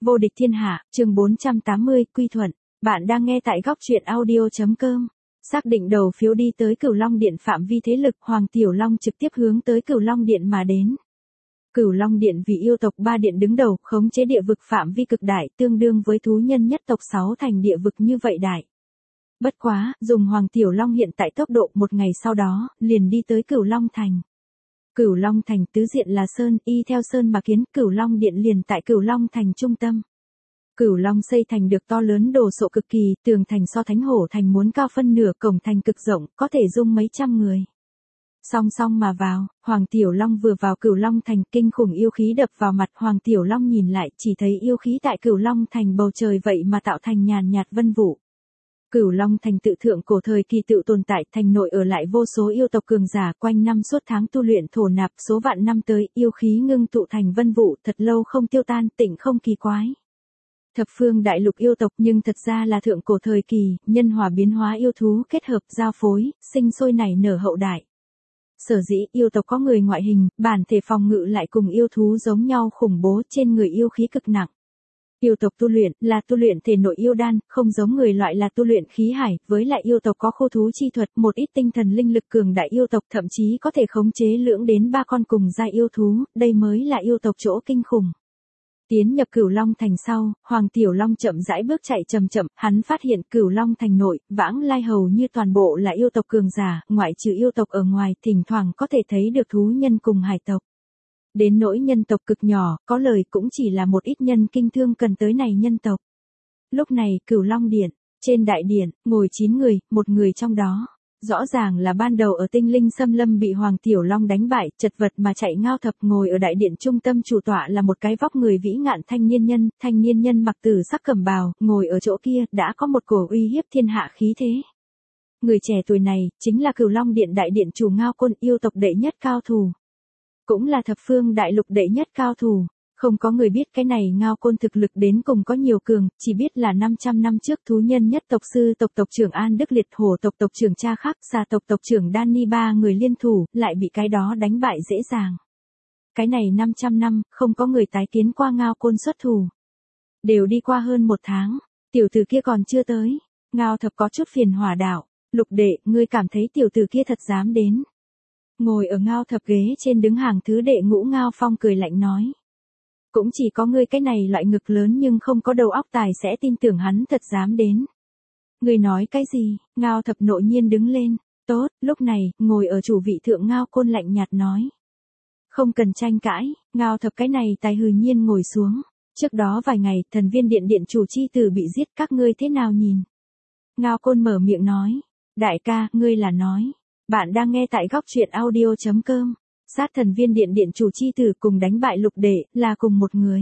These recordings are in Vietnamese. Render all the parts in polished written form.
Vô địch thiên hạ, chương 480, Quy Thuận. Bạn đang nghe tại góc truyện audio.com. Xác định đầu phiếu đi tới Cửu Long Điện phạm vi thế lực, Hoàng Tiểu Long trực tiếp hướng tới Cửu Long Điện mà đến. Cửu Long Điện vì yêu tộc 3 điện đứng đầu, khống chế địa vực phạm vi cực đại, tương đương với thú nhân nhất tộc 6 thành địa vực như vậy đại. Bất quá, dùng Hoàng Tiểu Long hiện tại tốc độ, một ngày sau đó, liền đi tới Cửu Long Thành. Cửu Long Thành tứ diện là sơn, y theo sơn mà kiến, Cửu Long Điện liền tại Cửu Long Thành trung tâm. Cửu Long xây thành được to lớn đồ sộ cực kỳ, tường thành so Thánh Hổ Thành muốn cao phân nửa, cổng thành cực rộng, có thể dung mấy trăm người. Song song mà vào, Hoàng Tiểu Long vừa vào Cửu Long Thành, kinh khủng yêu khí đập vào mặt. Hoàng Tiểu Long nhìn lại, chỉ thấy yêu khí tại Cửu Long Thành bầu trời vậy mà tạo thành nhàn nhạt vân vụ. Cửu Long Thành tự thượng cổ thời kỳ tự tồn tại, thành nội ở lại vô số yêu tộc cường giả, quanh năm suốt tháng tu luyện thổ nạp, số vạn năm tới, yêu khí ngưng tụ thành vân vụ, thật lâu không tiêu tan, tịnh không kỳ quái. Thập phương đại lục yêu tộc, nhưng thật ra là thượng cổ thời kỳ, nhân hòa biến hóa yêu thú kết hợp giao phối, sinh sôi nảy nở hậu đại. Sở dĩ yêu tộc có người ngoại hình, bản thể phòng ngự lại cùng yêu thú giống nhau khủng bố, trên người yêu khí cực nặng. Yêu tộc tu luyện là tu luyện thể nội yêu đan, không giống người loại là tu luyện khí hải, với lại yêu tộc có khô thú chi thuật, một ít tinh thần linh lực cường đại yêu tộc thậm chí có thể khống chế lưỡng đến 3 con cùng giai yêu thú, đây mới là yêu tộc chỗ kinh khủng. Tiến nhập Cửu Long Thành sau, Hoàng Tiểu Long chậm rãi bước chạy chậm chậm, hắn phát hiện Cửu Long Thành nội, vãng lai hầu như toàn bộ là yêu tộc cường giả, ngoại trừ yêu tộc ở ngoài, thỉnh thoảng có thể thấy được thú nhân cùng hải tộc. Đến nỗi nhân tộc cực nhỏ, có lời cũng chỉ là một ít nhân kinh thương cần tới này nhân tộc. Lúc này, Cửu Long Điện, trên đại điện, ngồi 9 người, một người trong đó. Rõ ràng là ban đầu ở tinh linh xâm lâm bị Hoàng Tiểu Long đánh bại, chật vật mà chạy Ngao Thập. Ngồi ở đại điện trung tâm chủ tọa là một cái vóc người vĩ ngạn thanh niên nhân mặc tử sắc cẩm bào, ngồi ở chỗ kia, đã có một cổ uy hiếp thiên hạ khí thế. Người trẻ tuổi này, chính là Cửu Long Điện đại điện chủ Ngao Côn, yêu tộc đệ nhất cao thủ. Cũng là thập phương đại lục đệ nhất cao thủ. Không có người biết cái này Ngao Côn thực lực đến cùng có nhiều cường, chỉ biết là 500 năm trước thú nhân nhất tộc sư tộc tộc trưởng An Đức Liệt, hổ tộc tộc trưởng Cha Khắc, xà tộc tộc trưởng Danny, 3 người liên thủ, lại bị cái đó đánh bại dễ dàng. Cái này 500 năm, không có người tái kiến qua Ngao Côn xuất thủ. Đều đi qua hơn 1 tháng, tiểu tử kia còn chưa tới. Ngao Thập có chút phiền hỏa đạo, Lục đệ, ngươi cảm thấy tiểu tử kia thật dám đến. Ngồi ở Ngao Thập ghế trên đứng hàng thứ đệ ngũ Ngao Phong cười lạnh nói. Cũng chỉ có ngươi cái này loại ngực lớn nhưng không có đầu óc tài sẽ tin tưởng hắn thật dám đến. Ngươi nói cái gì? Ngao Thập nội nhiên đứng lên. Tốt, lúc này, ngồi ở chủ vị thượng Ngao Côn lạnh nhạt nói. Không cần tranh cãi, Ngao Thập cái này tài hừ nhiên ngồi xuống. Trước đó vài ngày, Thần Viên Điện điện chủ chi tử bị giết, các ngươi thế nào nhìn? Ngao Côn mở miệng nói. Đại ca, ngươi là nói. Bạn đang nghe tại góc truyện audio.com. Sát Thần Viên Điện điện chủ chi tử cùng đánh bại Lục đệ, là cùng một người.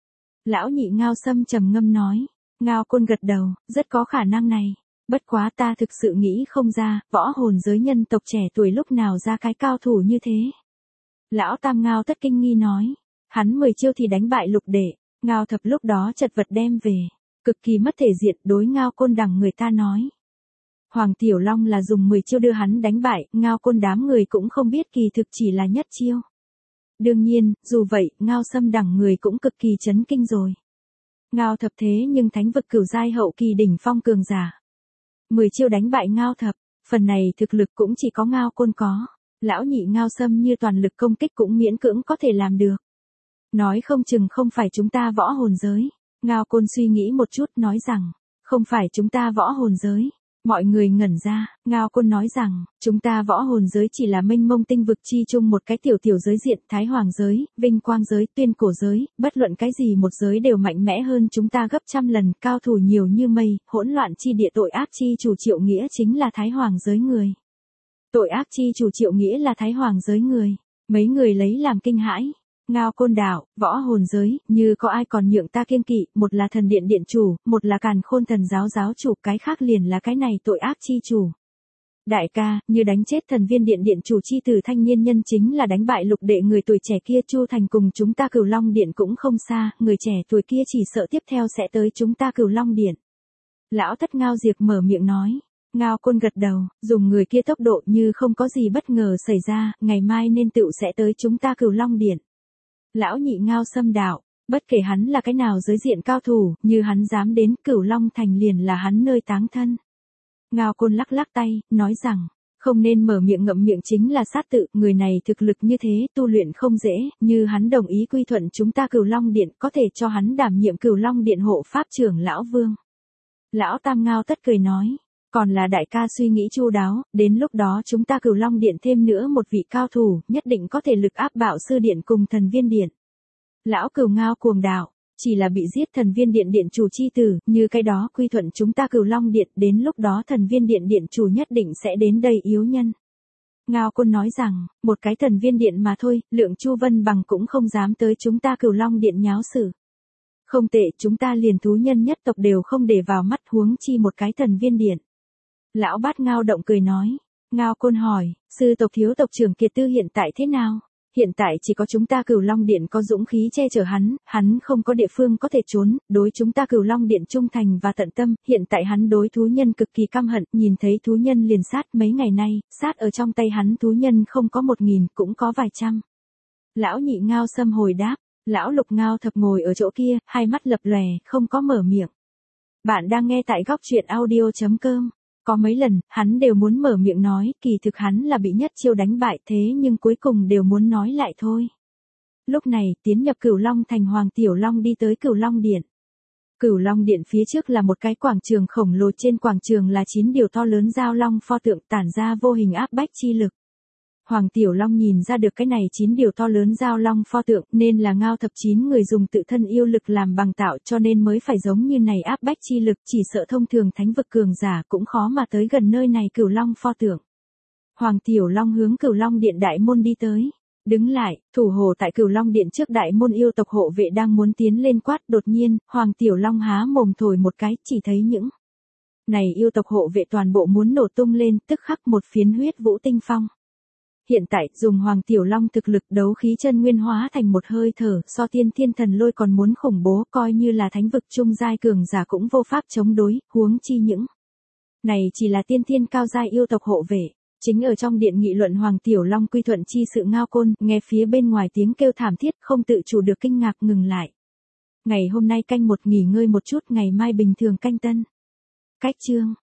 Lão nhị Ngao Sâm trầm ngâm nói. Ngao Côn gật đầu, rất có khả năng này. Bất quá ta thực sự nghĩ không ra, võ hồn giới nhân tộc trẻ tuổi lúc nào ra cái cao thủ như thế. Lão Tam Ngao Tất kinh nghi nói. Hắn 10 chiêu thì đánh bại Lục đệ. Ngao Thập lúc đó chật vật đem về. Cực kỳ mất thể diện, đối Ngao Côn đằng người ta nói. Hoàng Tiểu Long là dùng 10 chiêu đưa hắn đánh bại, Ngao Côn đám người cũng không biết kỳ thực chỉ là nhất chiêu. Đương nhiên, dù vậy, Ngao Sâm đẳng người cũng cực kỳ chấn kinh rồi. Ngao Thập thế nhưng thánh vực cửu giai hậu kỳ đỉnh phong cường giả. 10 chiêu đánh bại Ngao Thập, phần này thực lực cũng chỉ có Ngao Côn có. Lão nhị Ngao Sâm như toàn lực công kích cũng miễn cưỡng có thể làm được. Nói không chừng không phải chúng ta võ hồn giới. Ngao Côn suy nghĩ một chút nói rằng, không phải chúng ta võ hồn giới. Mọi người ngẩn ra, Ngao Côn nói rằng, chúng ta võ hồn giới chỉ là mênh mông tinh vực chi chung một cái tiểu giới diện, Thái Hoàng giới, Vinh Quang giới, Tuyên Cổ giới, bất luận cái gì một giới đều mạnh mẽ hơn chúng ta gấp trăm lần, cao thủ nhiều như mây, hỗn loạn chi địa, tội ác chi chủ Triệu Nghĩa chính là Thái Hoàng giới người. Tội ác chi chủ Triệu Nghĩa là Thái Hoàng giới người. Mấy người lấy làm kinh hãi. Ngao Côn đạo, võ hồn giới, như có ai còn nhượng ta kiêng kỵ, một là Thần Điện điện chủ, một là Càn Khôn Thần giáo giáo chủ, cái khác liền là cái này tội ác chi chủ. Đại ca, như đánh chết Thần Viên Điện điện chủ chi tử thanh niên nhân chính là đánh bại Lục đệ người tuổi trẻ kia, Chu Thành cùng chúng ta Cửu Long Điện cũng không xa, người trẻ tuổi kia chỉ sợ tiếp theo sẽ tới chúng ta Cửu Long Điện. Lão Thất Ngao Diệp mở miệng nói. Ngao Côn gật đầu, dùng người kia tốc độ như không có gì bất ngờ xảy ra, ngày mai nên tựu sẽ tới chúng ta Cửu Long Điện. Lão nhị Ngao Sâm đạo, Bất kể hắn là cái nào giới diện cao thủ, như hắn dám đến Cửu Long Thành liền là hắn nơi táng thân. Ngao Côn lắc lắc tay, nói rằng, không nên mở miệng ngậm miệng chính là sát tự, người này thực lực như thế, tu luyện không dễ, như hắn đồng ý quy thuận chúng ta Cửu Long Điện, có thể cho hắn đảm nhiệm Cửu Long Điện hộ pháp trưởng lão vương. Lão Tam Ngao Tất cười nói, còn là đại ca suy nghĩ chu đáo, đến lúc đó chúng ta Cửu Long Điện thêm nữa một vị cao thủ, nhất định có thể lực áp Bạo Sư Điện cùng Thần Viên Điện. Lão Cửu Ngao cuồng đạo, chỉ là bị giết Thần Viên Điện điện chủ chi tử, như cái đó quy thuận chúng ta Cửu Long Điện, đến lúc đó Thần Viên Điện điện chủ nhất định sẽ đến đây yếu nhân. Ngao Côn nói rằng, một cái Thần Viên Điện mà thôi, Lượng Chu Vân Bằng cũng không dám tới chúng ta Cửu Long Điện nháo sự. Không tệ, chúng ta liền thú nhân nhất tộc đều không để vào mắt, huống chi một cái Thần Viên Điện. Lão Bát Ngao Động cười nói. Ngao Côn hỏi, sư tộc thiếu tộc trưởng Kiệt Tư hiện tại thế nào? Hiện tại chỉ có chúng ta Cửu Long Điện có dũng khí che chở hắn không có địa phương có thể trốn, đối chúng ta Cửu Long Điện trung thành và tận tâm, hiện tại hắn đối thú nhân cực kỳ căm hận, nhìn thấy thú nhân liền sát, mấy ngày nay, sát ở trong tay hắn thú nhân không có 1000, cũng có vài trăm. Lão Nhị Ngao Sâm hồi đáp, lão Lục Ngao Thập ngồi ở chỗ kia, hai mắt lập lòe, không có mở miệng. Bạn đang nghe tại góc truyện audio.com. Có mấy lần, hắn đều muốn mở miệng nói, kỳ thực hắn là bị nhất chiêu đánh bại thế nhưng cuối cùng đều muốn nói lại thôi. Lúc này, tiến nhập Cửu Long Thành Hoàng Tiểu Long đi tới Cửu Long Điện. Cửu Long Điện phía trước là một cái quảng trường khổng lồ, trên quảng trường là 9 điều to lớn giao long pho tượng tản ra vô hình áp bách chi lực. Hoàng Tiểu Long nhìn ra được cái này 9 điều to lớn giao long pho tượng nên là Ngao Thập 9 người dùng tự thân yêu lực làm bằng tạo cho nên mới phải giống như này áp bách chi lực, chỉ sợ thông thường thánh vực cường giả cũng khó mà tới gần nơi này Cửu Long pho tượng. Hoàng Tiểu Long hướng Cửu Long Điện đại môn đi tới. Đứng lại, thủ hồ tại Cửu Long Điện trước đại môn yêu tộc hộ vệ đang muốn tiến lên quát, đột nhiên, Hoàng Tiểu Long há mồm thổi một cái, chỉ thấy những này yêu tộc hộ vệ toàn bộ muốn nổ tung lên, tức khắc một phiến huyết vũ tinh phong. Hiện tại, dùng Hoàng Tiểu Long thực lực đấu khí chân nguyên hóa thành một hơi thở, so tiên thiên thần lôi còn muốn khủng bố, coi như là thánh vực trung giai cường giả cũng vô pháp chống đối, huống chi những này chỉ là tiên thiên cao giai yêu tộc hộ vệ. Chính ở trong điện nghị luận Hoàng Tiểu Long quy thuận chi sự Ngao Côn, nghe phía bên ngoài tiếng kêu thảm thiết, không tự chủ được kinh ngạc ngừng lại. Ngày hôm nay canh một nghỉ ngơi một chút, ngày mai bình thường canh tân. Cách chương